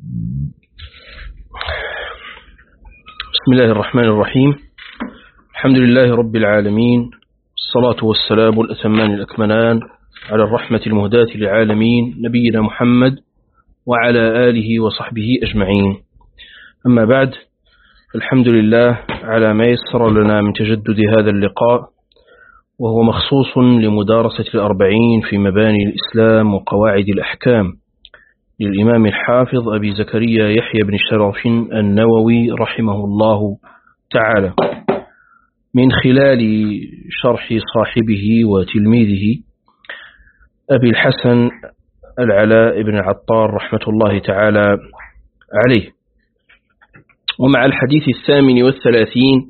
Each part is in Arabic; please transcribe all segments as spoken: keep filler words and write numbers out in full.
بسم الله الرحمن الرحيم. الحمد لله رب العالمين، الصلاة والسلام الأتمان الأكملان على الرحمة المهداة للعالمين نبينا محمد وعلى آله وصحبه أجمعين. أما بعد، الحمد لله على ما يسر لنا من تجدد هذا اللقاء، وهو مخصوص لمدارسة الأربعين في مباني الإسلام وقواعد الأحكام للإمام الحافظ أبي زكريا يحيى بن شرف النووي رحمه الله تعالى، من خلال شرح صاحبه وتلميذه أبي الحسن العلاء بن عطار رحمة الله تعالى عليه. ومع الحديث الثامن والثلاثين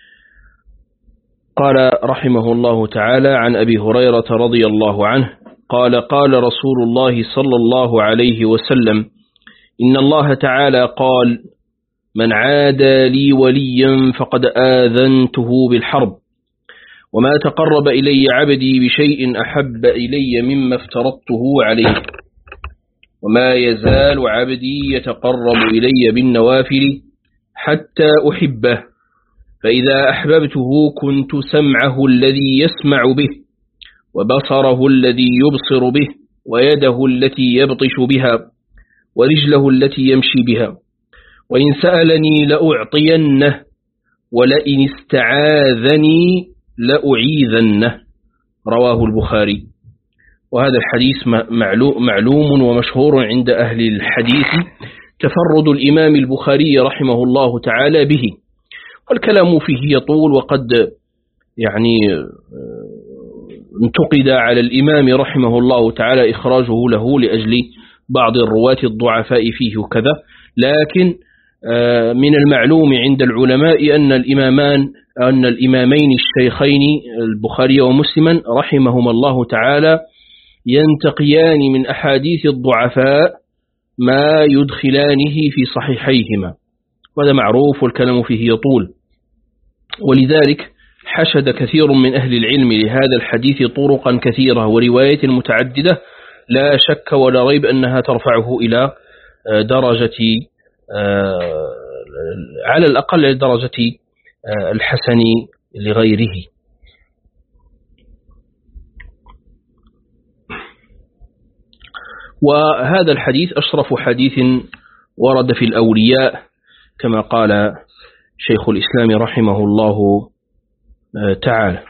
قال رحمه الله تعالى: عن أبي هريرة رضي الله عنه قال: قال رسول الله صلى الله عليه وسلم: إن الله تعالى قال: من عادى لي وليا فقد آذنته بالحرب، وما تقرب إلي عبدي بشيء أحب إلي مما افترضته عليه، وما يزال عبدي يتقرب إلي بالنوافل حتى أحبه، فإذا أحببته كنت سمعه الذي يسمع به، وبصره الذي يبصر به، ويده التي يبطش بها، ورجله التي يمشي بها، وإن سألني لأعطينه، ولئن استعاذني لأعيذنه. رواه البخاري. وهذا الحديث معلوم ومشهور عند أهل الحديث، تفرد الإمام البخاري رحمه الله تعالى به، والكلام فيه يطول، وقد يعني انتقد على الإمام رحمه الله تعالى إخراجه له لأجل بعض الرواة الضعفاء فيه وكذا، لكن من المعلوم عند العلماء أن الإمامان أن الإمامين الشيخين البخاري ومسلما رحمهما الله تعالى ينتقيان من أحاديث الضعفاء ما يدخلانه في صحيحيهما، وهذا معروف والكلام فيه يطول. ولذلك حشد كثير من أهل العلم لهذا الحديث طرقا كثيرة وروايات متعددة، لا شك ولا ريب أنها ترفعه إلى درجة على الأقل درجة الحسن لغيره. وهذا الحديث أشرف حديث ورد في الأولياء، كما قال شيخ الإسلام رحمه الله تعالى.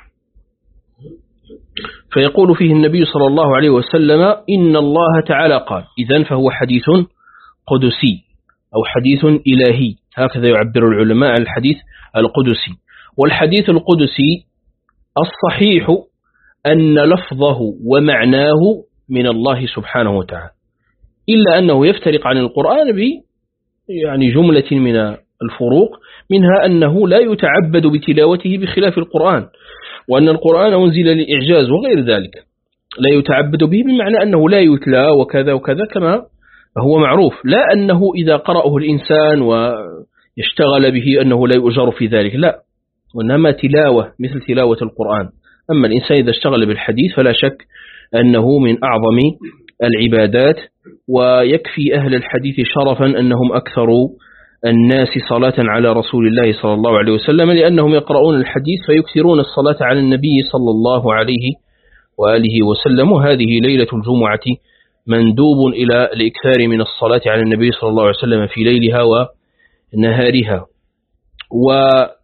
فيقول فيه النبي صلى الله عليه وسلم: إن الله تعالى قال. إذن فهو حديث قدسي أو حديث إلهي، هكذا يعبر العلماء عن الحديث القدسي. والحديث القدسي الصحيح أن لفظه ومعناه من الله سبحانه وتعالى، إلا أنه يفترق عن القرآن ب يعني جملة من الفروق، منها أنه لا يتعبد بتلاوته بخلاف القرآن، وأن القرآن أنزل للإعجاز وغير ذلك، لا يتعبد به بمعنى أنه لا يتلى وكذا وكذا كما هو معروف، لا أنه إذا قرأه الإنسان ويشتغل به أنه لا يؤجر في ذلك، لا، وإنما تلاوة مثل تلاوة القرآن. أما الإنسان إذا اشتغل بالحديث فلا شك أنه من أعظم العبادات، ويكفي أهل الحديث شرفا أنهم أكثر الناس صلاة على رسول الله صلى الله عليه وسلم، لأنهم يقرؤون الحديث فيكثرون الصلاة على النبي صلى الله عليه وآله وسلم. وهذه ليلة الجمعة مندوب إلى الإكثار من الصلاة على النبي صلى الله عليه وسلم في ليلها ونهارها. وهذا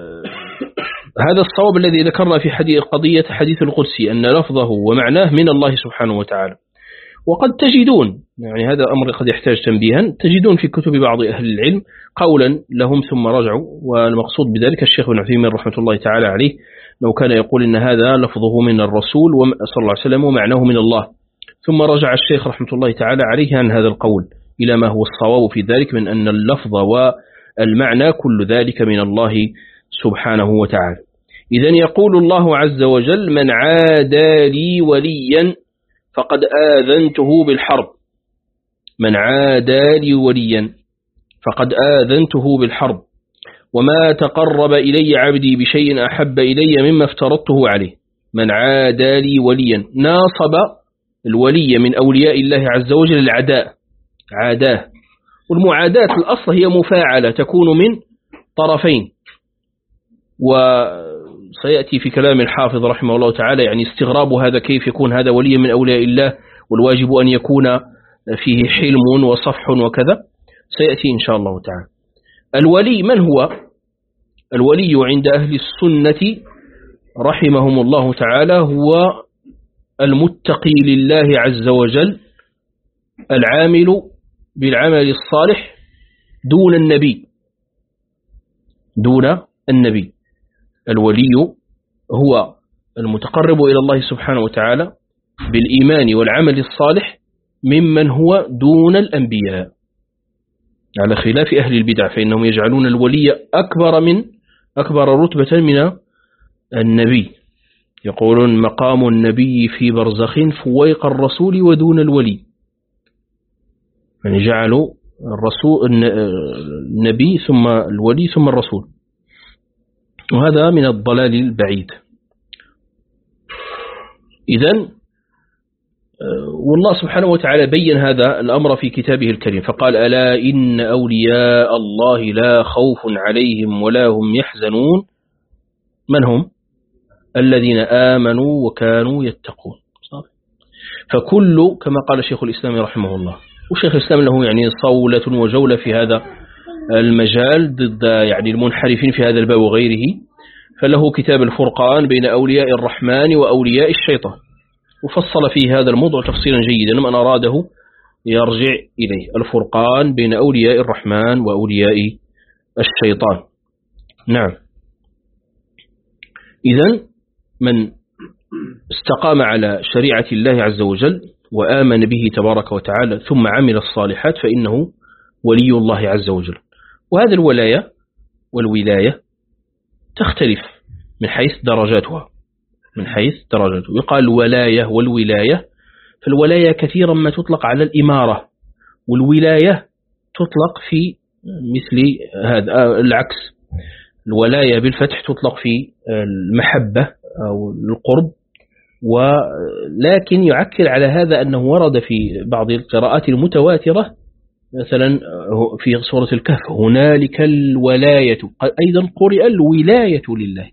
الصواب الذي ذكرنا في حديث قضية حديث القدسي، أن لفظه ومعناه من الله سبحانه وتعالى. وقد تجدون، يعني هذا أمر قد يحتاج تنبيها، تجدون في كتب بعض أهل العلم قولا لهم ثم رجعوا، والمقصود بذلك الشيخ ابن عثيمين رحمة الله تعالى عليه، لو كان يقول إن هذا لفظه من الرسول صلى الله عليه وسلم ومعناه من الله، ثم رجع الشيخ رحمة الله تعالى عليه عن هذا القول إلى ما هو الصواب في ذلك، من أن اللفظ والمعنى كل ذلك من الله سبحانه وتعالى. إذن يقول الله عز وجل: من عادى لي وليا فقد آذنته بالحرب. من عادى لي وليا فقد آذنته بالحرب، وما تقرب إلي عبدي بشيء أحب إلي مما افترضته عليه. من عادى لي وليا، ناصب الولي من أولياء الله عز وجل العداء، عاداه، والمعاداة الأصل هي مفاعلة تكون من طرفين، وسيأتي في كلام الحافظ رحمه الله تعالى يعني استغراب هذا، كيف يكون هذا وليا من أولياء الله والواجب أن يكون فيه حلم وصفح وكذا، سيأتي إن شاء الله تعالى. الولي من هو؟ الولي عند أهل السنة رحمهم الله تعالى هو المتقي لله عز وجل العامل بالعمل الصالح دون النبي، دون النبي. الولي هو المتقرب إلى الله سبحانه وتعالى بالإيمان والعمل الصالح ممن هو دون الأنبياء، على خلاف أهل البدع فإنهم يجعلون الولي أكبر من أكبر رتبة من النبي، يقولون مقام النبي في برزخ فويق الرسول ودون الولي، يعني جعلوا الرسول النبي ثم الولي ثم الرسول، وهذا من الضلال البعيد. إذن والله سبحانه وتعالى بين هذا الأمر في كتابه الكريم فقال ألا إن أولياء الله لا خوف عليهم ولا هم يحزنون. من هم؟ الذين آمنوا وكانوا يتقون. فكل كما قال شيخ الإسلام رحمه الله، وشيخ الإسلام له يعني صولة وجولة في هذا المجال ضد يعني المنحرفين في هذا الباب وغيره، فله كتاب الفرقان بين أولياء الرحمن وأولياء الشيطان، وفصل فيه هذا الموضوع تفصيلا جيدا، من أراده يرجع إليه. الفرقان بين أولياء الرحمن وأولياء الشيطان. نعم. إذن من استقام على شريعة الله عز وجل وآمن به تبارك وتعالى ثم عمل الصالحات فإنه ولي الله عز وجل. وهذه الولاية والولاية تختلف من حيث درجاتها، من حيث درجاته. يقال الولاية والولاية، فالولاية كثيرا ما تطلق على الإمارة، والولاية تطلق في مثل هذا العكس، الولاية بالفتح تطلق في المحبة أو القرب، ولكن يعكر على هذا أنه ورد في بعض القراءات المتواترة مثلا في سورة الكهف هنالك الولاية، أيضا قرئ الولاية لله،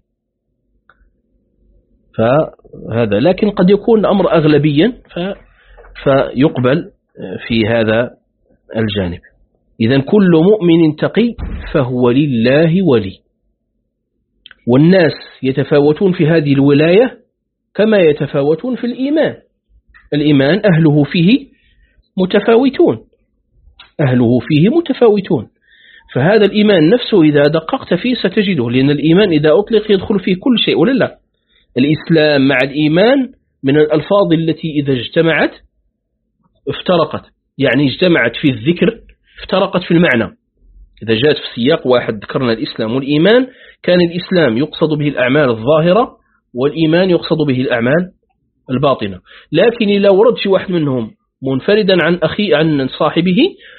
فهذا لكن قد يكون الأمر أغلبيا فيقبل في هذا الجانب. إذن كل مؤمن تقي فهو لله ولي، والناس يتفاوتون في هذه الولاية كما يتفاوتون في الإيمان. الإيمان أهله فيه متفاوتون، أهله فيه متفاوتون، فهذا الإيمان نفسه إذا دققت فيه ستجده، لأن الإيمان إذا أطلق يدخل فيه كل شيء ولا لا. الإسلام مع الإيمان من الألفاظ التي إذا اجتمعت افترقت، يعني اجتمعت في الذكر افترقت في المعنى. إذا جاءت في سياق واحد ذكرنا الإسلام والإيمان كان الإسلام يقصد به الأعمال الظاهرة والإيمان يقصد به الأعمال الباطنة، لكن إذا ورد شيء واحد منهم منفردا عن أخي عن صاحبه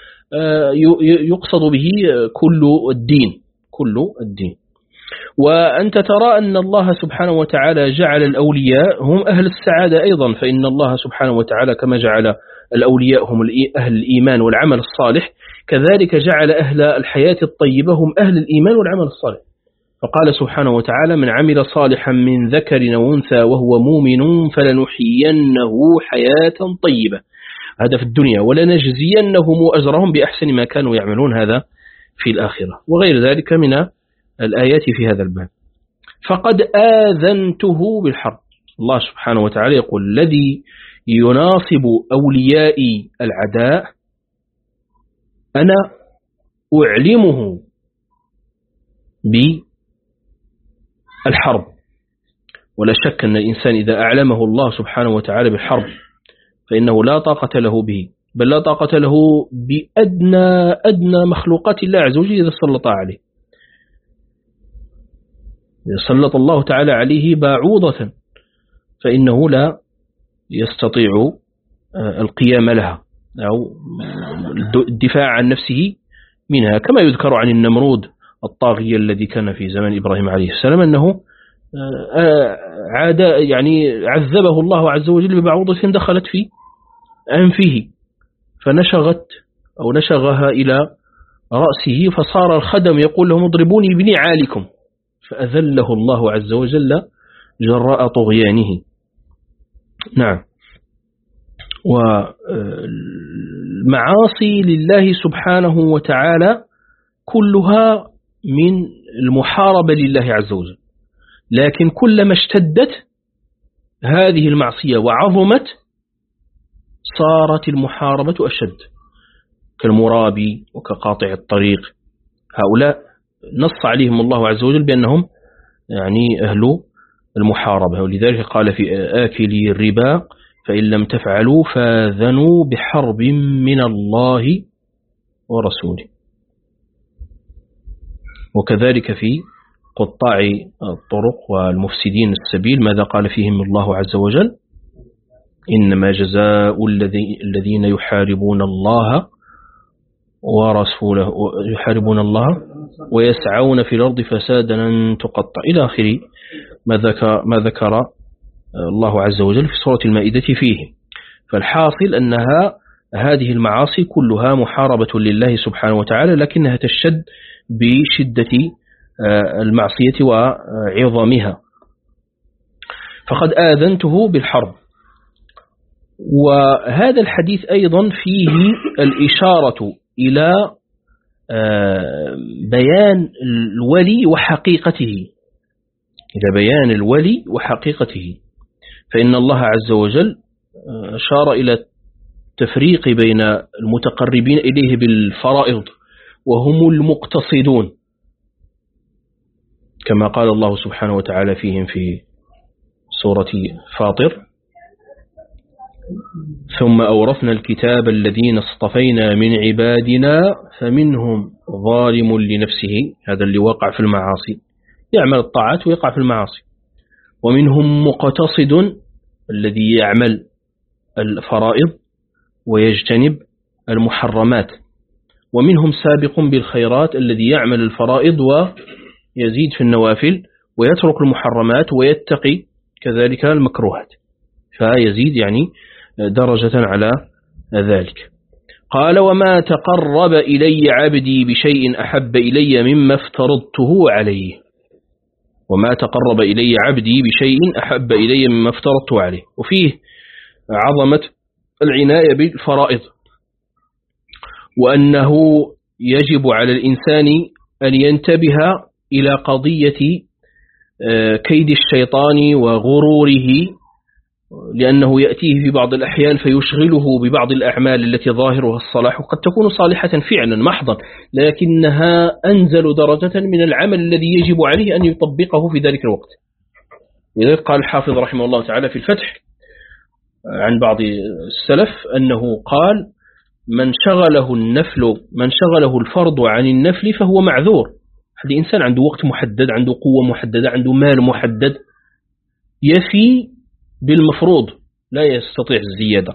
يقصد به كل الدين، كل الدين. وأنت ترى أن الله سبحانه وتعالى جعل الأولياء هم أهل السعادة أيضا، فإن الله سبحانه وتعالى كما جعل الأولياء هم أهل الإيمان والعمل الصالح كذلك جعل أهل الحياة الطيبة هم أهل الإيمان والعمل الصالح. فقال سبحانه وتعالى من عمل صالحا من ذكر أو أنثى وهو مؤمن فلنحيينه حياة طيبة، هذا في الدنيا، ولنجزينهم أجرهم بأحسن ما كانوا يعملون، هذا في الآخرة، وغير ذلك من الآيات في هذا الباب. فقد آذنته بالحرب. الله سبحانه وتعالى يقول الذي يناصب أولياء العداء أنا أعلمه بالحرب. ولا شك أن الإنسان إذا أعلمه الله سبحانه وتعالى بالحرب فإنه لا طاقة له به، بل لا طاقة له بأدنى أدنى مخلوقات الله عز وجل إذا سلط عليه. إذا سلط الله تعالى عليه باعوضة فإنه لا يستطيع القيام لها أو الدفاع عن نفسه منها، كما يذكر عن النمرود الطاغية الذي كان في زمان إبراهيم عليه السلام أنه عاد يعني عذبه الله عز وجل ببعوضة دخلت في أنفه فنشغت أو نشغها إلى رأسه، فصار الخدم يقول لهم اضربوني بنعالكم، فأذله الله عز وجل جراء طغيانه. نعم. والمعاصي لله سبحانه وتعالى كلها من المحاربة لله عز وجل، لكن كلما اشتدت هذه المعصية وعظمت صارت المحاربة أشد، كالمرابي وكقاطع الطريق. هؤلاء نص عليهم الله عز وجل بأنهم يعني أهل المحاربة، ولذلك قال في آكلي الربا فإن لم تفعلوا فاذنوا بحرب من الله ورسوله. وكذلك في قطاع الطرق والمفسدين السبيل ماذا قال فيهم الله عز وجل؟ إنما جزاء الذين يحاربون الله ورسوله يحاربون الله ويسعون في الأرض فسادا أن تقطع إلى آخر ما ذكر, ما ذكر الله عز وجل في سورة المائدة فيه. فالحاصل أنها هذه المعاصي كلها محاربة لله سبحانه وتعالى، لكنها تشد بشدة المعصية وعظمها. فقد آذنته بالحرب. وهذا الحديث أيضا فيه الإشارة إلى بيان الولي وحقيقته، إلى بيان الولي وحقيقته. فإن الله عز وجل أشار إلى التفريق بين المتقربين إليه بالفرائض وهم المقتصدون، كما قال الله سبحانه وتعالى فيهم في سورة فاطر: ثم أورثنا الكتاب الذين اصطفينا من عبادنا فمنهم ظالم لنفسه، هذا اللي وقع في المعاصي، يعمل الطاعات ويقع في المعاصي، ومنهم مقتصد الذي يعمل الفرائض ويجتنب المحرمات، ومنهم سابق بالخيرات الذي يعمل الفرائض ويزيد في النوافل ويترك المحرمات ويتقي كذلك المكروهات، فيزيد يعني درجة على ذلك. قال: وما تقرب إلي عبدي بشيء أحب إلي مما افترضته عليه. وما تقرب إلي عبدي بشيء أحب إلي مما افترضته عليه. وفيه عظمة العناية بالفرائض، وأنه يجب على الإنسان أن ينتبه إلى قضية كيد الشيطان وغروره، لأنه يأتيه في بعض الأحيان فيشغله ببعض الأعمال التي ظاهرها الصلاح، وقد تكون صالحة فعلا محضا، لكنها أنزل درجة من العمل الذي يجب عليه أن يطبقه في ذلك الوقت. لذلك قال الحافظ رحمه الله تعالى في الفتح عن بعض السلف أنه قال: من شغله النفل من شغله الفرض عن النفل فهو معذور. هذا إنسان عنده وقت محدد، عنده قوة محددة، عنده مال محدد، يفي بالمفروض، لا يستطيع الزيادة،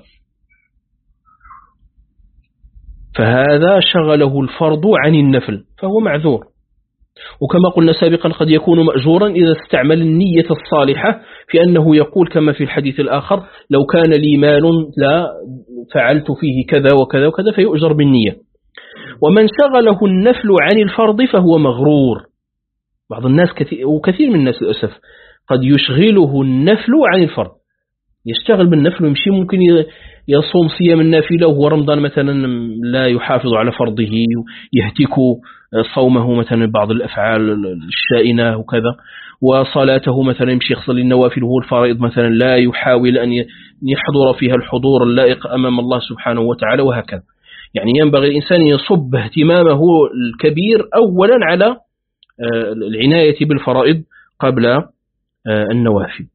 فهذا شغله الفرض عن النفل فهو معذور. وكما قلنا سابقا قد يكون مأجورا إذا استعمل النية الصالحة في أنه يقول كما في الحديث الآخر: لو كان لي مال لا فعلت فيه كذا وكذا وكذا، فيؤجر بالنية. ومن شغله النفل عن الفرض فهو مغرور. بعض الناس كثير وكثير من الناس للأسف قد يشغله النفل عن الفرض، يشتغل بالنفل ويمشي، ممكن يصوم صيام النافلة وهو رمضان مثلا لا يحافظ على فرضه، يهتك صومه مثلا بعض الأفعال الشائنة وكذا، وصلاته مثلا يمشي يصلي النوافل وهو الفرائض مثلا لا يحاول أن يحضر فيها الحضور اللائق أمام الله سبحانه وتعالى، وهكذا. يعني ينبغي الإنسان يصب اهتمامه الكبير أولا على العناية بالفرائض قبل النوافل.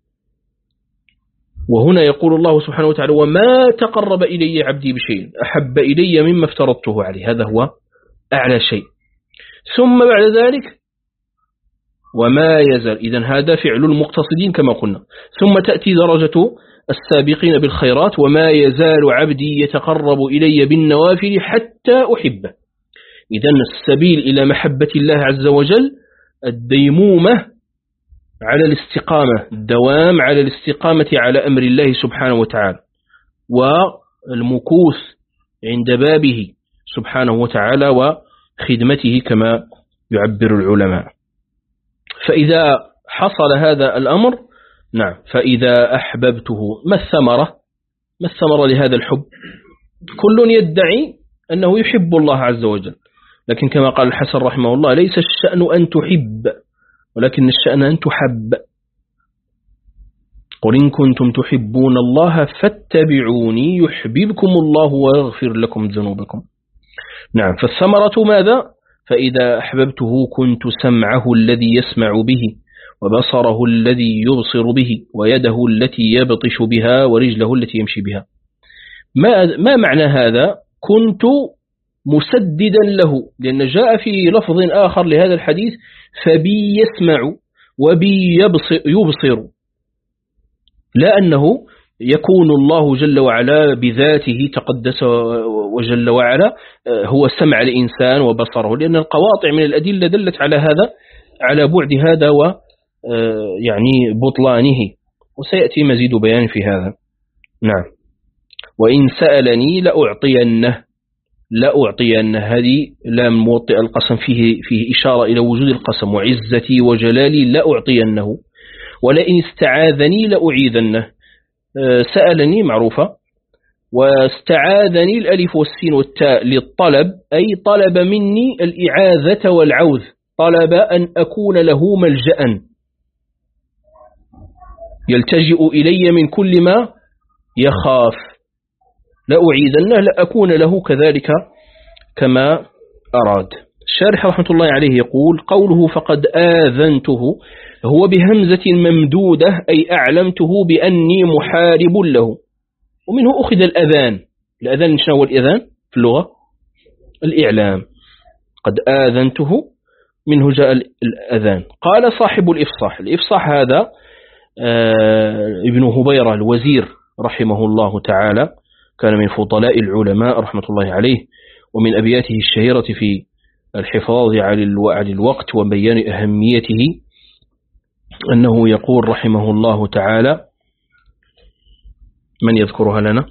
وهنا يقول الله سبحانه وتعالى: وما تقرب إلي عبدي بشيء أحب إلي مما افترضته عليه. هذا هو أعلى شيء. ثم بعد ذلك وما يزال، إذن هذا فعل المقتصدين كما قلنا. ثم تأتي درجة السابقين بالخيرات: وما يزال عبدي يتقرب إلي بالنوافل حتى أحبه. إذن السبيل إلى محبة الله عز وجل الديمومة على الاستقامة، الدوام على الاستقامة على أمر الله سبحانه وتعالى، والمكوث عند بابه سبحانه وتعالى وخدمته كما يعبر العلماء. فإذا حصل هذا الأمر نعم فإذا أحببته ما الثمرة ما الثمرة لهذا الحب؟ كل يدعي أنه يحب الله عز وجل، لكن كما قال الحسن رحمه الله ليس الشأن أن تحب ولكن الشأن أن تحب. قل إن كنتم تحبون الله فاتبعوني يحببكم الله ويغفر لكم ذنوبكم. نعم فالثمرة ماذا؟ فإذا أحببته كنت سمعه الذي يسمع به وبصره الذي يبصر به ويده التي يبطش بها ورجله التي يمشي بها. ما, ما معنى هذا؟ كنت مسددا له، لأن جاء في لفظ آخر لهذا الحديث فبي يسمع وبي يبصر, يبصر، لا أنه يكون الله جل وعلا بذاته تقدس وجل وعلا هو سمع الإنسان وبصره، لأن القواطع من الأدلة دلت على هذا على بعد هذا و يعني بطلانه، وسيأتي مزيد بيان في هذا. نعم وإن سألني لأعطينه لأعطينه هذه لام موطئ القسم فيه فيه إشارة إلى وجود القسم، وعزتي وجلالي لأعطينه، ولئن استعاذني لأعيذنه. سألني معروفة، واستعاذني الألف والسين والتاء للطلب، أي طلب مني الإعاذة والعوذ، طلب أن أكون له ملجأ يلتجئ إلي من كل ما يخاف. لأعيذنه لأكون له كذلك كما أراد. الشارح رحمة الله عليه يقول قوله فقد آذنته هو بهمزة ممدودة أي أعلمته بأني محارب له، ومنه أخذ الأذان. الأذان شنو هو الأذان في اللغة؟ الإعلام. قد آذنته منه جاء الأذان. قال صاحب الإفصاح، الإفصاح هذا آه ابن هبيرة الوزير رحمه الله تعالى، كان من فضلاء العلماء رحمة الله عليه، ومن أبياته الشهيرة في الحفاظ على الوقت وبيان أهميته أنه يقول رحمه الله تعالى، من يذكرها لنا؟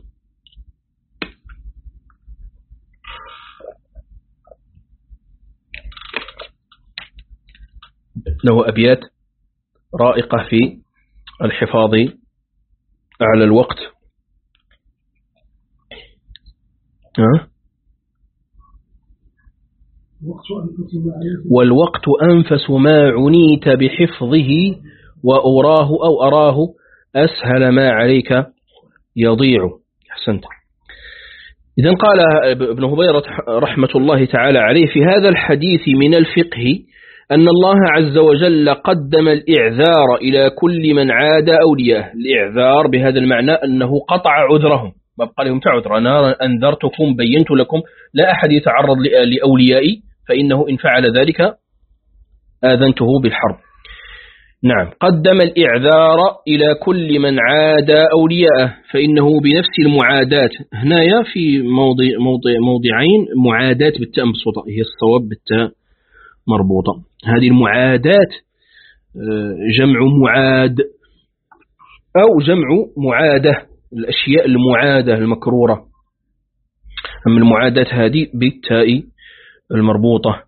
له أبيات رائقة في الحفاظ على الوقت. ها؟ والوقت أنفس ما عنيت بحفظه وأراه أو أراه أسهل ما عليك يضيع. أحسنت. إذن قال ابن هبيرة رحمة الله تعالى عليه في هذا الحديث من الفقه أن الله عز وجل قدم الإعذار إلى كل من عاد أولياءه. الإعذار بهذا المعنى أنه قطع عذرهم، ما بقى لهم تعذر، أنا أنذرتكم بينت لكم لا أحد يتعرض لأوليائي، فإنه إن فعل ذلك آذنته بالحرب. نعم قدم الإعذار إلى كل من عاد أولياءه، فإنه بنفس المعادات. هنا في موضع موضع موضعين معادات بالتاء مبسوطة، هي الصواب بالتاء مربوطة. هذه المعادات جمع معاد أو جمع معادة، الأشياء المعادة المكرورة. أما المعادات هذه بالتاء المربوطة.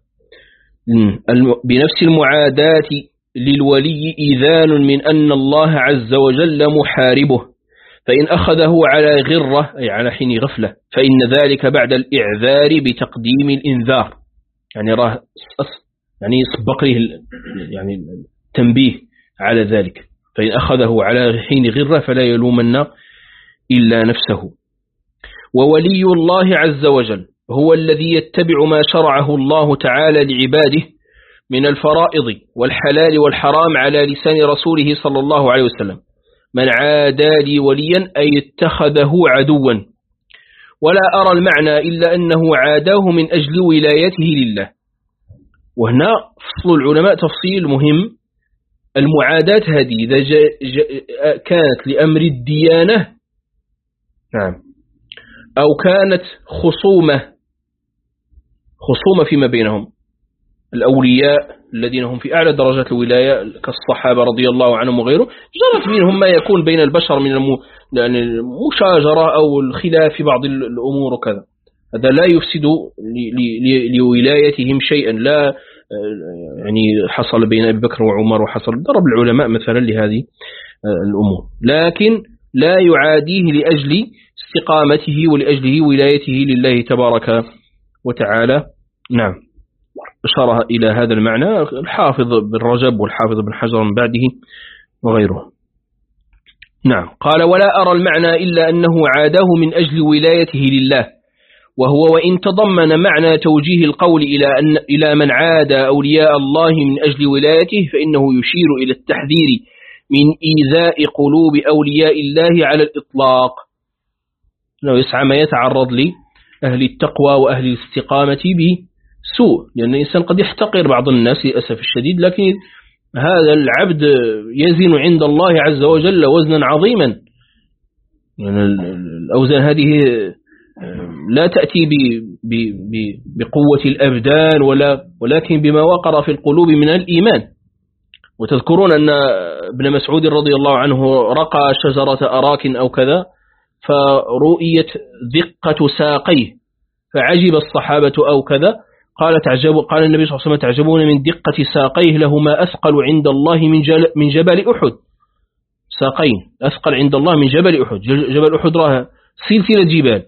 بنفس المعادات للولي إذان من أن الله عز وجل محاربه، فإن أخذه على غرة أي على حين غفلة فإن ذلك بعد الإعذار بتقديم الإنذار، يعني راه يعني سبق له يعني التنبيه على ذلك. فإن أخذه على حين غرة فلا يلومن إلا نفسه. وولي الله عز وجل هو الذي يتبع ما شرعه الله تعالى لعباده من الفرائض والحلال والحرام على لسان رسوله صلى الله عليه وسلم. من عادى لي وليا أي اتخذه عدوا، ولا أرى المعنى إلا أنه عاداه من أجل ولايته لله. وهنا فصل العلماء تفصيل مهم. المعادات هذه إذا كانت لأمر الديانة نعم أو كانت خصومة خصومة فيما بينهم، الأولياء الذين هم في أعلى درجات الولاية كالصحابة رضي الله عنهم وغيره، جرت منهم ما يكون بين البشر من المشاجرة أو الخلاف في بعض الأمور وكذا. هذا لا يفسد لولايتهم شيئا، لا يعني حصل بين أبي بكر وعمر وحصل، ضرب العلماء مثلا لهذه الأمور، لكن لا يعاديه لأجل استقامته ولأجله ولايته لله تبارك وتعالى. نعم، أشار إلى هذا المعنى الحافظ بن رجب والحافظ بن حجر من بعده وغيره. نعم، قال ولا أرى المعنى إلا أنه عاده من أجل ولايته لله، وهو وإن تضمن معنى توجيه القول إلى أن إلى من عاد أولياء الله من أجل ولايته، فإنه يشير إلى التحذير من إيذاء قلوب أولياء الله على الإطلاق، أنه يسعى ما يتعرض لأهل التقوى وأهل الاستقامة بسوء، لأن الإنسان قد يحتقر بعض الناس للأسف الشديد، لكن هذا العبد يزن عند الله عز وجل وزنا عظيما. يعني الأوزان هذه لا تأتي بقوة الأبدان ولا ولكن بما وقر في القلوب من الإيمان. وتذكرون أن ابن مسعود رضي الله عنه رقى شجرة أراك أو كذا، فرؤيت دقة ساقيه فعجب الصحابة أو كذا، قال تعجب قال النبي صلى الله عليه وسلم تعجبون من دقة ساقيه لهما أثقل عند الله من من جبل أحد. ساقين أثقل عند الله من جبل أحد، جبل أحد راه سلسلة جبال.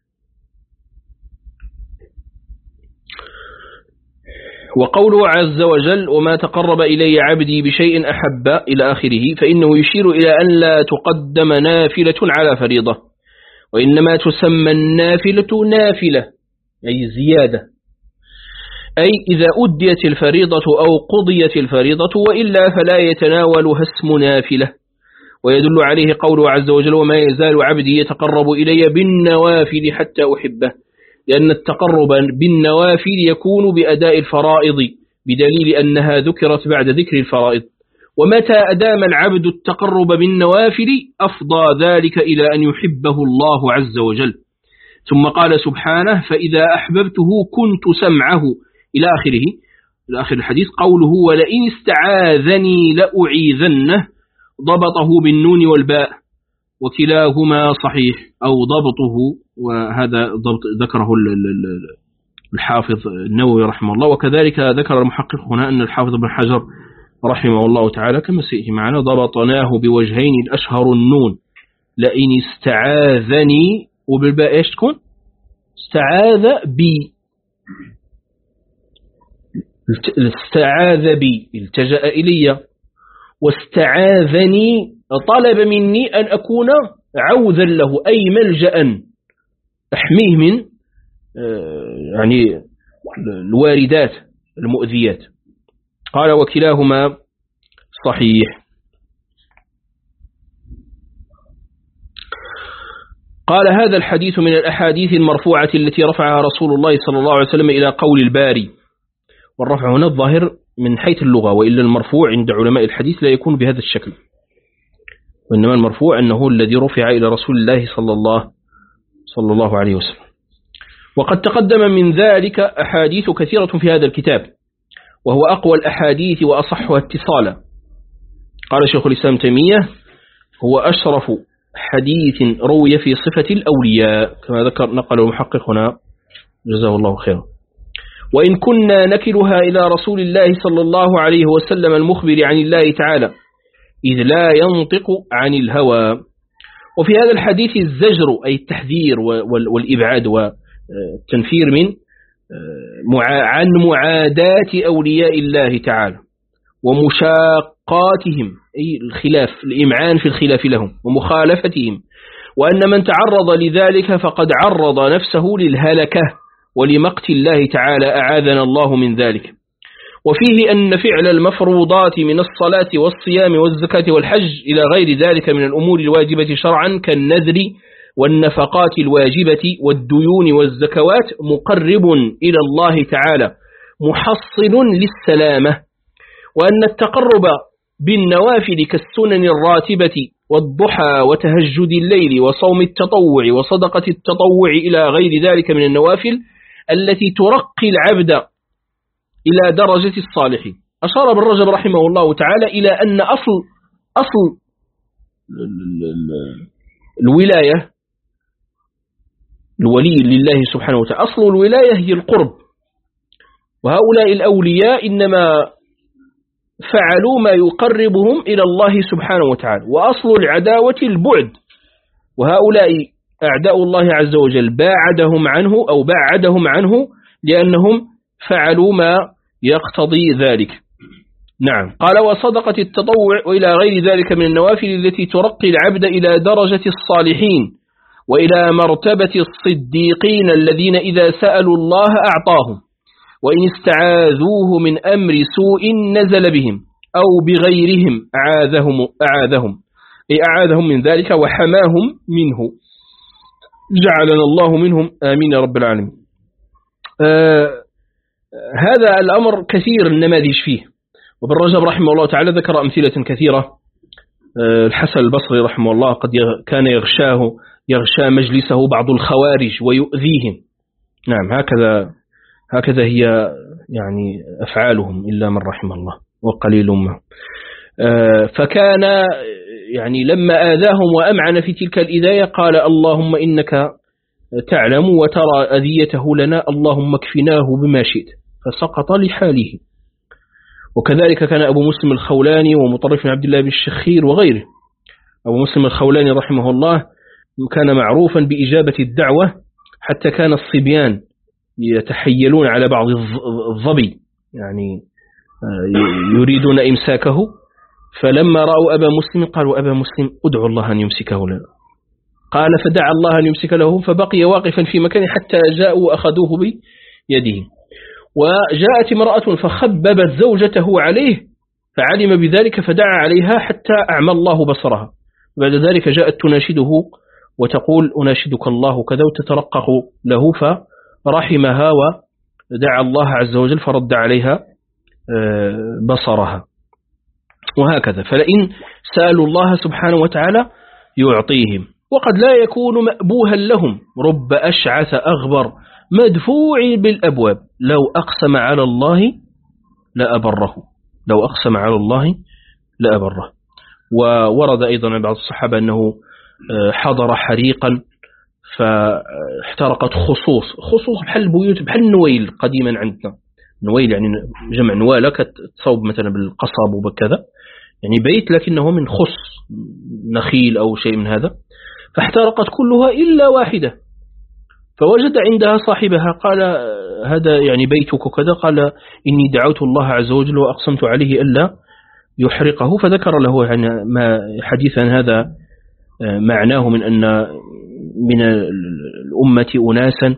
وقوله عز وجل وما تقرب إلي عبدي بشيء أحب إلى آخره، فإنه يشير إلى أن لا تقدم نافلة على فريضة، وإنما تسمى النافلة نافلة أي زيادة، أي إذا أديت الفريضة أو قضيت الفريضة، وإلا فلا يتناولها اسم نافلة. ويدل عليه قوله عز وجل وما يزال عبدي يتقرب إلي بالنوافل حتى أحبه، لأن التقرب بالنوافل يكون بأداء الفرائض، بدليل أنها ذكرت بعد ذكر الفرائض. ومتى أدام العبد التقرب بالنوافل أفضى ذلك إلى أن يحبه الله عز وجل. ثم قال سبحانه فإذا أحببته كنت سمعه إلى آخره، إلى آخر الحديث. قوله ولئن استعاذني لأعيذنه ضبطه بالنون والباء، وكلاهما صحيح أو ضبطه، وهذا ضبط ذكره الحافظ النووي رحمه الله، وكذلك ذكر المحقق هنا أن الحافظ بن حجر رحمه الله تعالى كما سيأتي معنا ضبطناه بوجهين الأشهر النون، لئن استعاذني وبالباء ايش تكون؟ استعاذ بي، استعاذ بي التجأ إلي، واستعاذني طلب مني أن أكون عوذا له أي ملجأ أحميه من يعني الواردات المؤذيات. قال وكلاهما صحيح. قال هذا الحديث من الأحاديث المرفوعة التي رفعها رسول الله صلى الله عليه وسلم إلى قول الباري، والرفع هنا الظاهر من حيث اللغة، وإلا المرفوع عند علماء الحديث لا يكون بهذا الشكل، وإنما المرفوع أنه الذي رفع إلى رسول الله صلى الله صلى الله عليه وسلم. وقد تقدم من ذلك أحاديث كثيرة في هذا الكتاب، وهو أقوى الأحاديث وأصحها اتصالا. قال شيخ الإسلام تيمية هو أشرف حديث روي في صفة الأولياء كما ذكر نقل المحقق هنا جزاه الله خيرا. وإن كنا نكلها إلى رسول الله صلى الله عليه وسلم المخبر عن الله تعالى، إذ لا ينطق عن الهوى. وفي هذا الحديث الزجر أي التحذير والإبعاد والتنفير من عن معاداة أولياء الله تعالى ومشاقاتهم، أي الخلاف الإمعان في الخلاف لهم ومخالفتهم، وأن من تعرض لذلك فقد عرض نفسه للهلكة ولمقت الله تعالى أعاذنا الله من ذلك. وفيه أن فعل المفروضات من الصلاة والصيام والزكاة والحج إلى غير ذلك من الأمور الواجبة شرعا كالنذر والنفقات الواجبة والديون والزكوات مقرب إلى الله تعالى محصل للسلامة، وأن التقرب بالنوافل كالسنن الراتبة والضحى وتهجد الليل وصوم التطوع وصدقة التطوع إلى غير ذلك من النوافل التي ترقي العبد إلى درجة الصالحين. أشار ابن رجب رحمه الله تعالى إلى أن أصل أصل الولاية الولي لله سبحانه وتعالى. أصل الولاية هي القرب، وهؤلاء الأولياء إنما فعلوا ما يقربهم إلى الله سبحانه وتعالى. وأصل العداوة البعد، وهؤلاء أعداء الله عز وجل باعدهم عنه أو بعدهم عنه لأنهم فعلوا ما يقتضي ذلك. نعم. قال وصدقة التطوع وإلى غير ذلك من النوافل التي ترقي العبد إلى درجة الصالحين وإلى مرتبة الصديقين الذين إذا سألوا الله أعطاهم، وإن استعاذوه من أمر سوء نزل بهم أو بغيرهم أعاذهم, أعاذهم أي أعاذهم من ذلك وحماهم منه، جعلنا الله منهم آمين رب العالمين. آه هذا الأمر كثير النماذج فيه، وابن رجب رحمه الله تعالى ذكر أمثلة كثيرة. آه الحسن البصري رحمه الله قد كان يغشاه يغشى مجلسه بعض الخوارج ويؤذيهم. نعم، هكذا هكذا هي يعني أفعالهم إلا من رحم الله وقليل ما. آه فكان يعني لما آذاهم وأمعن في تلك الإذاية قال اللهم إنك تعلم وترى أذيته لنا، اللهم اكفناه بما شئت، فسقط لحاله. وكذلك كان أبو مسلم الخولاني ومطرف بن عبد الله بن الشخير وغيره. أبو مسلم الخولاني رحمه الله كان معروفا بإجابة الدعوة، حتى كان الصبيان يتحيلون على بعض الظبي يعني يريدون إمساكه، فلما رأوا أبا مسلم قالوا أبا مسلم ادعوا الله أن يمسكه لنا، قال فدعا الله أن يمسك له، فبقي واقفا في مكانه حتى جاءوا وأخذوه بيده. وجاءت امرأة فخببت زوجته عليه فعلم بذلك فدعا عليها حتى أعمى الله بصرها. بعد ذلك جاءت تناشده وتقول أناشدك الله كذا وتترقق له، فرحمها ودعا الله عز وجل فرد عليها بصرها. وهكذا فلئن سألوا الله سبحانه وتعالى يعطيهم. وقد لا يكون مأبوها لهم، رب أشعث أغبر مدفوع بالأبواب لو أقسم على الله لأبره، لو أقسم على الله لأبره. وورد أيضا عن بعض الصحابة أنه حضر حريقا فاحترقت خصوص، خصوص بحال بيوت بحال النويل قديما عندنا، نويل يعني جمع نوالة كتصوب مثلا بالقصب وبكذا، يعني بيت لكنه من خص نخيل أو شيء من هذا، فاحترقت كلها إلا واحدة، فوجد عندها صاحبها قال هذا يعني بيتك وكذا، قال إني دعوت الله عز وجل وأقسمت عليه ألا يحرقه، فذكر له يعني ما حديثا هذا معناه من أن من الأمة أناسا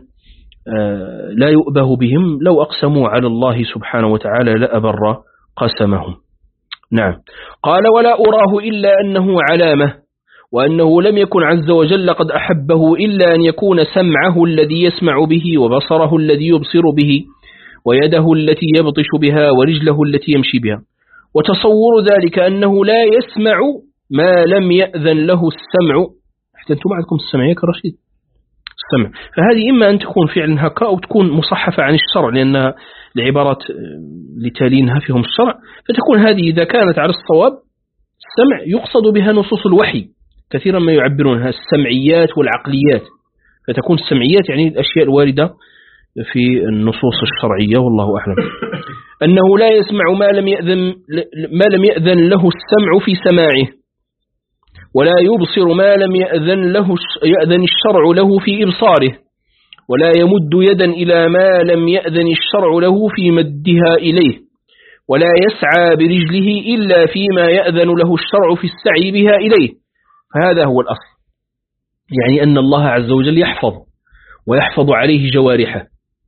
لا يؤبه بهم لو أقسموا على الله سبحانه وتعالى لأبر قسمهم. نعم. قال ولا أراه إلا أنه علامة، وأنه لم يكن عز وجل قد أحبه إلا أن يكون سمعه الذي يسمع به، وبصره الذي يبصر به، ويده التي يبطش بها، ورجله التي يمشي بها. وتصور ذلك أنه لا يسمع ما لم يأذن له السمع. حتى أنتم عندكم السمع يا رشيد، السمع، فهذه إما أن تكون فعلا هكا أو تكون مصحفة عن الشرع، لأن العبارات لتالينها فيهم الشرع، فتكون هذه إذا كانت على الصواب السمع يقصد بها نصوص الوحي، كثيرا ما يعبرونها السمعيات والعقليات، فتكون السمعيات يعني الأشياء الواردة في النصوص الشرعية والله أعلم. أنه لا يسمع ما لم يأذن ما لم يأذن له السمع في سماعه، ولا يبصر ما لم يأذن له يأذن الشرع له في إبصاره، ولا يمد يدا إلى ما لم يأذن الشرع له في مدها إليه، ولا يسعى برجله إلا فيما يأذن له الشرع في السعي بها إليه. فهذا هو الأصل، يعني أن الله عز وجل يحفظ ويحفظ عليه جوارحه.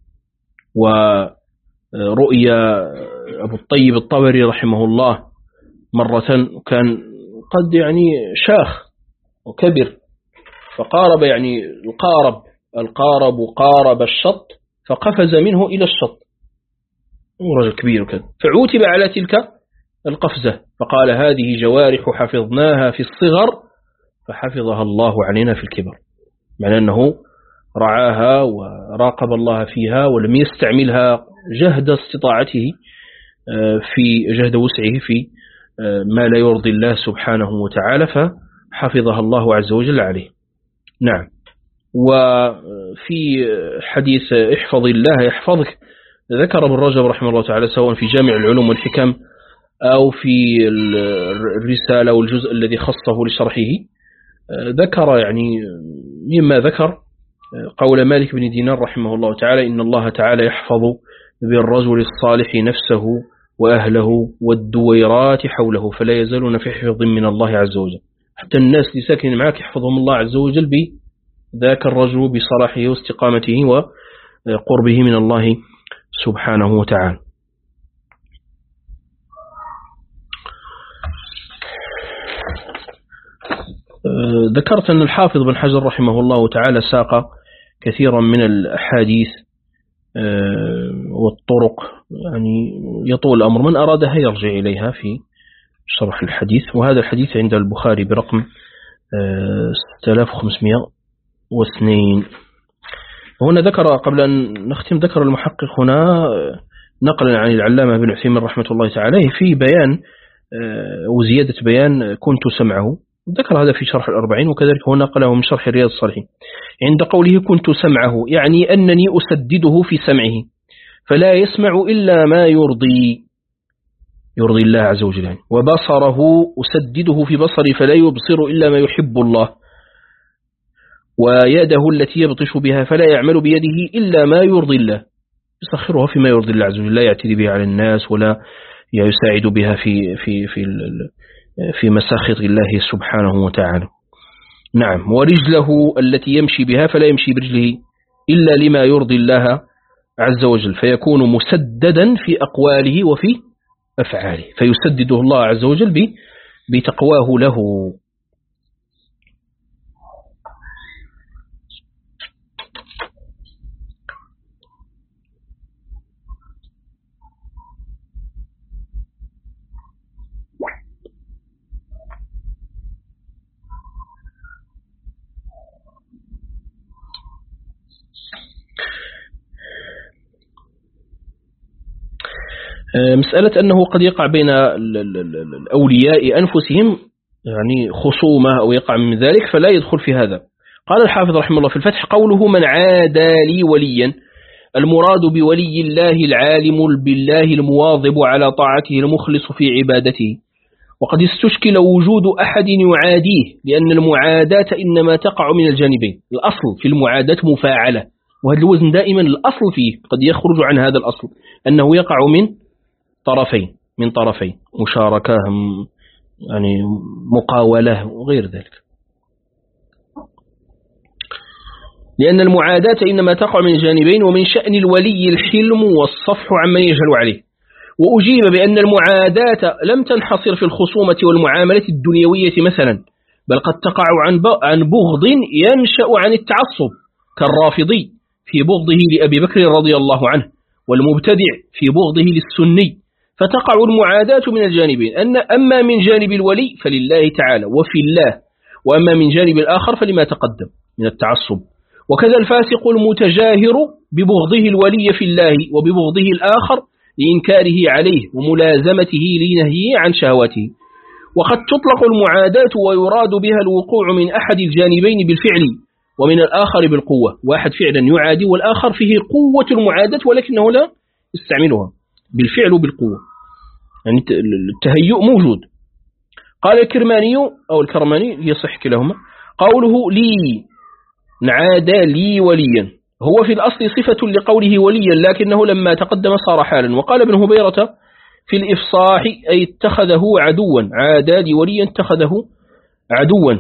ورؤيا أبو الطيب الطبري رحمه الله مرة كان قد يعني شاخ وكبر، فقارب يعني القارب القارب قارب الشط فقفز منه إلى الشط، رجل كبير كذا، فعوتب على تلك القفزة، فقال هذه جوارح حفظناها في الصغر فحفظها الله علينا في الكبر، معنى أنه رعاها وراقب الله فيها ولم يستعملها جهد استطاعته في جهد وسعه في ما لا يرضي الله سبحانه وتعالى، فحفظها الله عز وجل عليه. نعم. وفي حديث احفظ الله يحفظك ذكر ابن رجب رحمه الله تعالى سواء في جامع العلوم والحكم أو في الرسالة والجزء الذي خصه لشرحه، ذكر يعني مما ذكر قول مالك بن دينار رحمه الله تعالى إن الله تعالى يحفظ بالرجل الصالح نفسه وأهله والدويرات حوله فلا يزالون في حفظ من الله عز وجل. حتى الناس اللي ساكنين معك يحفظهم الله عز وجل بذاك الرجل بصلاحه واستقامته وقربه من الله سبحانه وتعالى. ذكرت أن الحافظ بن حجر رحمه الله تعالى ساق كثيرا من الأحاديث والطرق، يعني يطول الأمر، من أرادها يرجع إليها في شرح الحديث. وهذا الحديث عند البخاري برقم ستة آلاف وخمسمائة واثنين. هنا ذكر قبل أن نختم ذكر المحقق هنا نقلا عن العلامة بن عثيمين رحمة الله تعالى في بيان وزيادة بيان كنت سمعه، ذكر هذا في شرح الأربعين وكذلك هو نقله من شرح رياض الصالحين عند قوله كنت سمعه، يعني أنني أسدده في سمعه فلا يسمع إلا ما يرضي يرضي الله عز وجل، يعني وبصره أسدده في بصري فلا يبصر إلا ما يحب الله، ويده التي يبطش بها فلا يعمل بيده إلا ما يرضي الله، يسخرها فيما يرضي الله عز وجل، لا يعتدي بها على الناس ولا يساعد بها في في في في مساخط الله سبحانه وتعالى. نعم. ورجله التي يمشي بها فلا يمشي برجله إلا لما يرضي الله عز وجل، فيكون مسددا في أقواله وفي أفعاله، فيسدده الله عز وجل بتقواه له. مسألة أنه قد يقع بين الأولياء أنفسهم يعني خصومة أو يقع من ذلك فلا يدخل في هذا. قال الحافظ رحمه الله في الفتح قوله من عادى لي وليا، المراد بولي الله العالم بالله المواظب على طاعته المخلص في عبادته. وقد استشكل وجود أحد يعاديه لأن المعاداة إنما تقع من الجانبين، الأصل في المعاداة مفاعلة، وهذا الوزن دائما الأصل فيه قد يخرج عن هذا الأصل أنه يقع من طرفين من طرفين مشاركة يعني مقاولة وغير ذلك، لأن المعاداة إنما تقع من جانبين، ومن شأن الولي الحلم والصفح عمن يجهل عليه. وأجيب بأن المعاداة لم تنحصر في الخصومة والمعاملة الدنيوية مثلا، بل قد تقع عن بغض ينشأ عن التعصب كالرافضي في بغضه لأبي بكر رضي الله عنه، والمبتدع في بغضه للسني، فتقع المعاداة من الجانبين، أن أما من جانب الولي فلله تعالى وفي الله، وأما من جانب الآخر فلما تقدم من التعصب. وكذا الفاسق المتجاهر ببغضه الولي في الله وببغضه الآخر لإنكاره عليه وملازمته لنهيه عن شهواته. وقد تطلق المعاداة ويراد بها الوقوع من أحد الجانبين بالفعل ومن الآخر بالقوة، واحد فعلا يعادي والآخر فيه قوة المعاداة ولكنه لا يستعملها بالفعل وبالقوة، يعني التهيؤ موجود. قال الكرماني أو الكرماني يصح كلاهما قوله لي نعادى لي وليا هو في الأصل صفة لقوله وليا، لكنه لما تقدم صار حالا. وقال ابن هبيرة في الإفصاح أي اتخذه عدوا، عادى لي وليا اتخذه عدوا.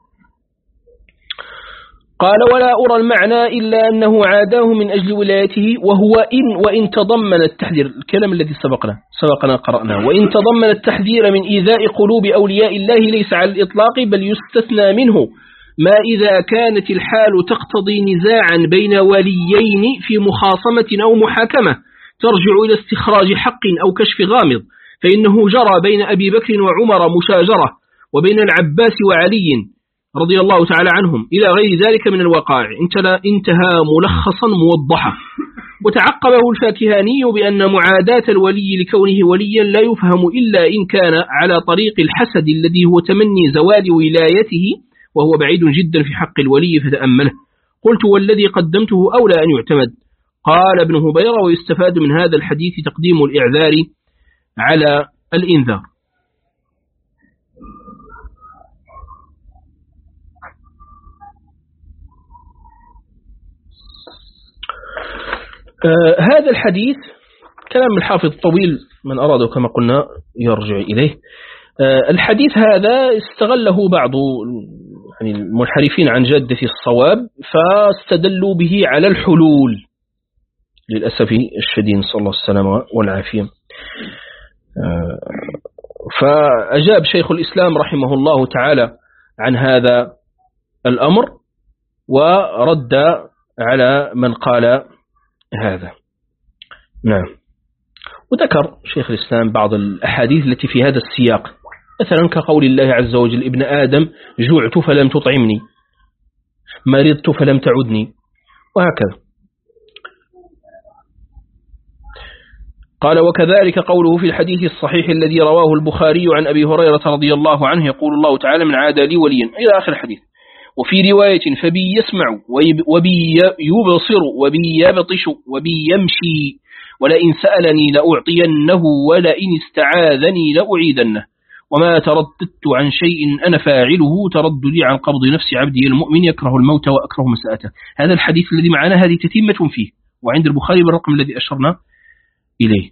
قال ولا أرى المعنى إلا أنه عاداه من أجل ولايته، وهو إن وإن تضمن التحذير، الكلام الذي سبقنا سبقنا قرأناه، وإن تضمن التحذير من إيذاء قلوب أولياء الله ليس على الإطلاق، بل يستثنى منه ما إذا كانت الحال تقتضي نزاعا بين وليين في مخاصمة أو محاكمة ترجع إلى استخراج حق أو كشف غامض، فإنه جرى بين أبي بكر وعمر مشاجرة، وبين العباس وعلي رضي الله تعالى عنهم إلى غير ذلك من الوقائع. انتهى ملخصا موضحا. وتعقبه الفاكهاني بأن معاداة الولي لكونه وليا لا يفهم إلا إن كان على طريق الحسد الذي هو تمني زوال ولايته، وهو بعيد جدا في حق الولي فتأمله. قلت والذي قدمته أولى أن يعتمد. قال ابن هبيرة ويستفاد من هذا الحديث تقديم الإعذار على الإنذار. آه هذا الحديث كلام الحافظ طويل، من أراده كما قلنا يرجع إليه. آه الحديث هذا استغله بعض يعني المنحرفين عن جادة الصواب فاستدلوا به على الحلول للأسف الشديد، صلى الله السلامة والعافية. آه فأجاب شيخ الإسلام رحمه الله تعالى عن هذا الأمر ورد على من قال هذا. نعم. وذكر شيخ الإسلام بعض الأحاديث التي في هذا السياق، مثلا كقول الله عز وجل: ابن آدم جوعت فلم تطعمني، مرضت فلم تعدني، وهكذا. قال: وكذلك قوله في الحديث الصحيح الذي رواه البخاري عن أبي هريرة رضي الله عنه يقول الله تعالى: من عادى لي وليا، إلى آخر الحديث. وفي رواية: فبي يسمع وبي يبصر وبي يبطش وبي يمشي ولئن سألني لأعطينه ولئن استعاذني لأعيذنه وما ترددت عن شيء أنا فاعله ترددي عن قبض نفس عبدي المؤمن يكره الموت وأكره مساءته. هذا الحديث الذي معنا هذه تتمة فيه، وعند البخاري بالرقم الذي أشرنا إليه.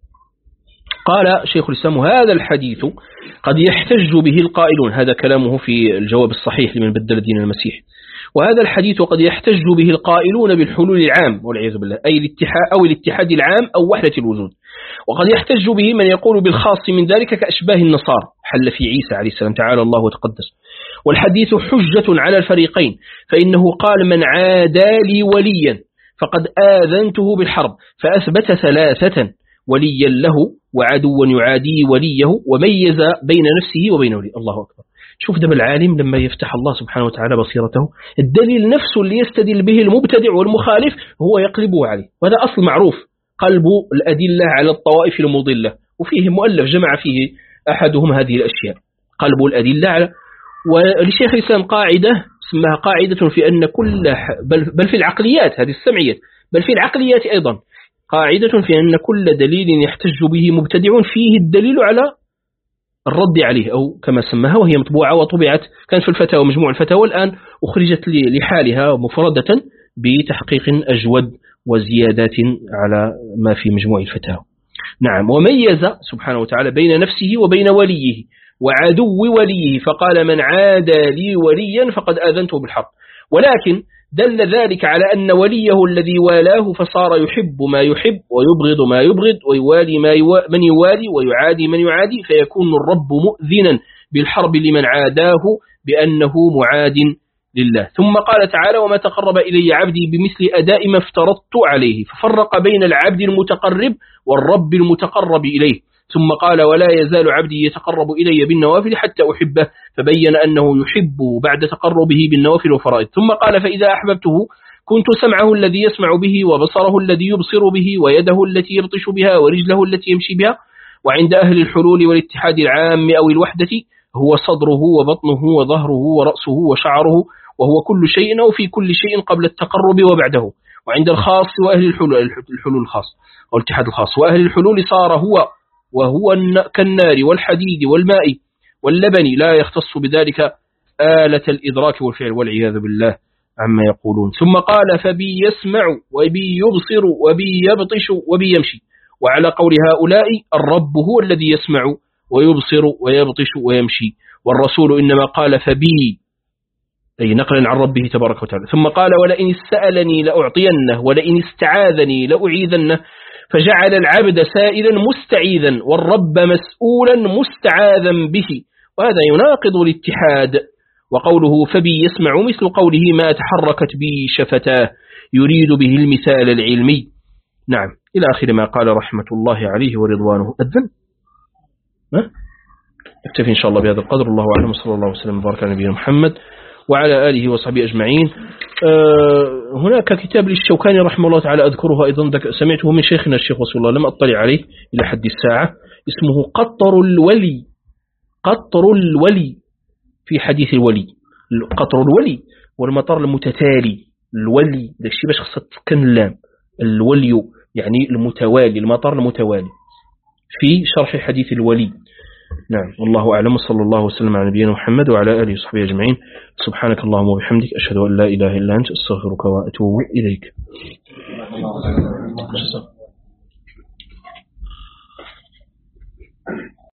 قال شيخ الإسلام: هذا الحديث قد يحتج به القائلون، هذا كلامه في الجواب الصحيح لمن بدل دين المسيح، وهذا الحديث قد يحتج به القائلون بالحلول العام والعياذ بالله، أي الاتحاد أو الاتحاد العام أو وحدة الوجود. وقد يحتج به من يقول بالخاص من ذلك كأشباه النصارى حل في عيسى عليه السلام تعالى الله وتقدس. والحديث حجة على الفريقين، فإنه قال: من عادى لي وليا فقد آذنته بالحرب، فأثبت ثلاثة: وليا له وعدوا يعادي وليه وميز بين نفسه وبين وليه. الله أكبر. شوف دم العالم لما يفتح الله سبحانه وتعالى بصيرته، الدليل نفسه اللي يستدل به المبتدع والمخالف هو يقلبه عليه، وهذا أصل معروف، قلب الأدلة على الطوائف المضلة. وفيه مؤلف جمع فيه أحدهم هذه الأشياء، قلب الأدلة على. ولشيخ الإسلام قاعدة اسمها قاعدة في أن كل بل, بل في العقليات هذه السمعية، بل في العقليات أيضا قاعدة في أن كل دليل يحتج به مبتدع فيه الدليل على الرد عليه، أو كما سماها، وهي مطبوعة وطبعت كانت في الفتاوى مجموع الفتاوى، الآن أخرجت لحالها مفردة بتحقيق أجود وزيادات على ما في مجموع الفتاوى. نعم. وميز سبحانه وتعالى بين نفسه وبين وليه وعدو وليه، فقال: من عادى لي وليا فقد آذنته بالحرب. ولكن دل ذلك على أن وليه الذي والاه فصار يحب ما يحب ويبغض ما يبغض ويوالي ما يو... من يوالي ويعادي من يعادي، فيكون الرب مؤذنا بالحرب لمن عاداه بأنه معاد لله. ثم قال تعالى: وما تقرب إلي عبدي بمثل أداء ما افترضت عليه، ففرق بين العبد المتقرب والرب المتقرب إليه. ثم قال: ولا يزال عبدي يتقرب إلي بالنوافل حتى أحبه، فبين أنه يحبه بعد تقربه بالنوافل وفرائض. ثم قال: فإذا أحببته كنت سمعه الذي يسمع به وبصره الذي يبصر به ويده التي يبطش بها ورجله التي يمشي بها. وعند أهل الحلول والاتحاد العام أو الوحدة هو صدره وبطنه وظهره ورأسه وشعره، وهو كل شيء أو في كل شيء قبل التقرب وبعده. وعند الخاص وأهل الحلول الحلول الخاص أو الاتحاد الخاص وأهل الحلول صار هو وهو كالنار والحديد والماء واللبن، لا يختص بذلك آلة الإدراك والفعل والعياذ بالله عما يقولون. ثم قال: فبي يسمع وبي يبصر وبي يبطش وبي يمشي. وعلى قول هؤلاء الرب هو الذي يسمع ويبصر ويبطش ويمشي، والرسول إنما قال فبي، أي نقلا عن ربه تبارك وتعالى. ثم قال: ولئن سألني لأعطينه ولئن استعاذني لأعيذنه، فجعل العبد سائلا مستعيذا والرب مسؤولا مستعاذا به، وهذا يناقض الاتحاد. وقوله فبي يسمع مثل قوله ما تحركت بي شفتاه، يريد به المثال العلمي. نعم، إلى آخر ما قال رحمة الله عليه ورضوانه. أذن ما اكتفي إن شاء الله بهذا القدر. الله أعلم، صلى الله وسلم وبارك على نبينا محمد وعلى آله وصحبه أجمعين. أه هناك كتاب للشوكاني رحمه الله تعالى أذكره أيضا، سمعته من شيخنا الشيخ رسول الله، لم أطلع عليه إلى حد الساعة، اسمه قطر الولي. قطر الولي في حديث الولي، قطر الولي والمطر المتتالي، الولي داك الشيء باش خصها تسكن اللام، الولي يعني المتوالي، المطر المتوالي في شرح حديث الولي. نعم، والله أعلم، صلى الله وسلم على نبينا محمد وعلى آله وصحبه أجمعين. سبحانك اللهم وبحمدك، أشهد أن لا إله إلا أنت، أستغفرك وأتوب إليك.